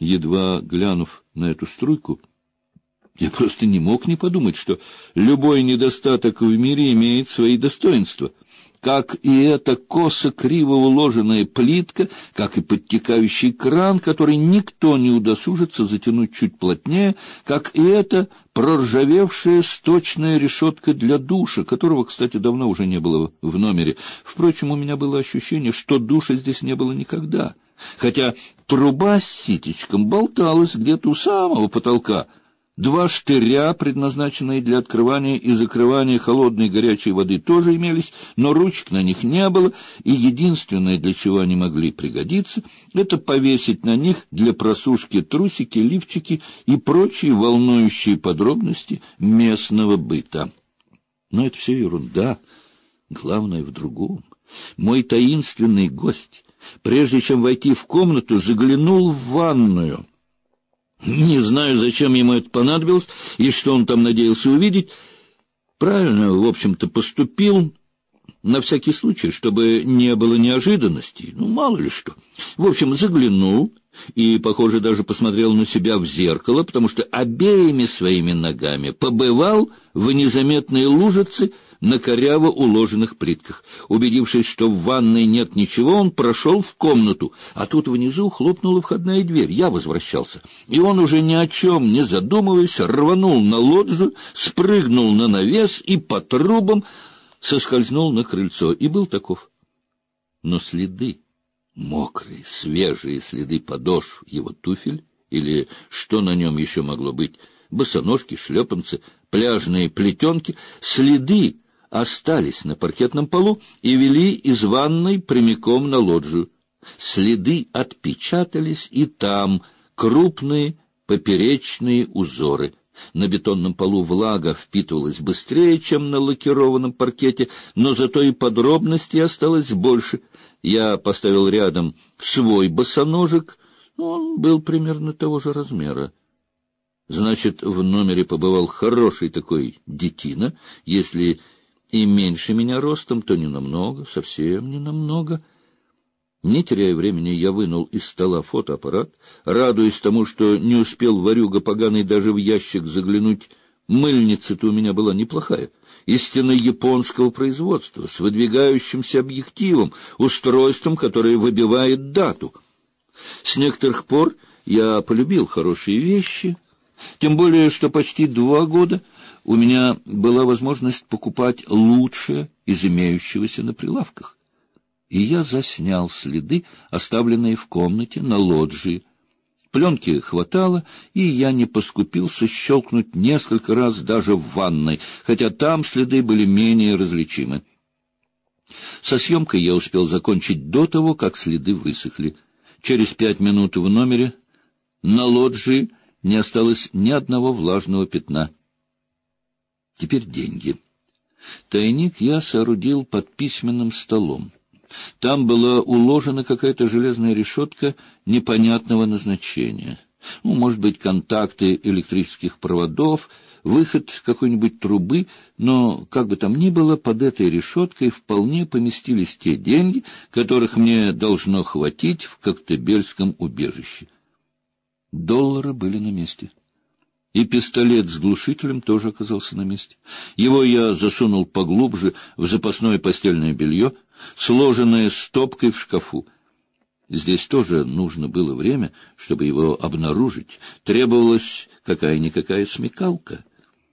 Едва глянув на эту струйку, я просто не мог не подумать, что любой недостаток в мире имеет свои достоинства, как и эта косо-криво уложенная плитка, как и подтекающий кран, который никто не удосужится затянуть чуть плотнее, как и эта проржавевшая сточная решетка для душа, которого, кстати, давно уже не было в номере. Впрочем, у меня было ощущение, что душа здесь не было никогда, хотя труба с ситечком болталась где-то у самого потолка. Два штыря, предназначенные для открывания и закрывания холодной и горячей воды, тоже имелись, но ручек на них не было, и единственное, для чего они могли пригодиться, это повесить на них для просушки трусики, лифчики и прочие волнующие подробности местного быта. Но это все ерунда. Главное в другом. Мой таинственный гость, прежде чем войти в комнату, заглянул в ванную. Не знаю, зачем ему это понадобилось и что он там надеялся увидеть. Правильно, в общем-то, поступил, на всякий случай, чтобы не было неожиданностей. Ну, мало ли что. В общем, заглянул и, похоже, даже посмотрел на себя в зеркало, потому что обеими своими ногами побывал в незаметной лужице на коряво уложенных плитках. Убедившись, что в ванной нет ничего, он прошел в комнату, а тут внизу хлопнула входная дверь. Я возвращался, и он, уже ни о чем не задумываясь, рванул на лоджию, спрыгнул на навес и по трубам соскользнул на крыльцо, и был таков. Но следы, мокрые, свежие следы подошв его туфель, или что на нем еще могло быть, босоножки, шлепанцы, пляжные плетенки, следы остались на паркетном полу и вели из ванной прямиком на лоджию. Следы отпечатались и там, крупные поперечные узоры. На бетонном полу влага впитывалась быстрее, чем на лакированном паркете, но зато и подробностей осталось больше. Я поставил рядом свой босоножек, он был примерно того же размера. Значит, в номере побывал хороший такой детина, если и меньше меня ростом, то не намного, совсем не намного. Не теряя времени, я вынул из стола фотоаппарат, радуясь тому, что не успел ворюга поганый даже в ящик заглянуть. Мыльница-то у меня была неплохая, истинно японского производства, с выдвигающимся объективом, устройством, которое выбивает дату. С некоторых пор я полюбил хорошие вещи, тем более, что почти 2 года у меня была возможность покупать лучшее из имеющегося на прилавках. И я заснял следы, оставленные в комнате на лоджии. Пленки хватало, и я не поскупился щелкнуть несколько раз даже в ванной, хотя там следы были менее различимы. Со съемкой я успел закончить до того, как следы высохли. Через 5 минут в номере на лоджии не осталось ни одного влажного пятна. Теперь деньги. Тайник я соорудил под письменным столом. Там была уложена какая-то железная решетка непонятного назначения. Ну, может быть, контакты электрических проводов, выход какой-нибудь трубы, но, как бы там ни было, под этой решеткой вполне поместились те деньги, которых мне должно хватить в коктебельском убежище. Доллары были на месте. И пистолет с глушителем тоже оказался на месте. Его я засунул поглубже в запасное постельное белье, сложенное стопкой в шкафу. Здесь тоже нужно было время, чтобы его обнаружить. Требовалась какая-никакая смекалка.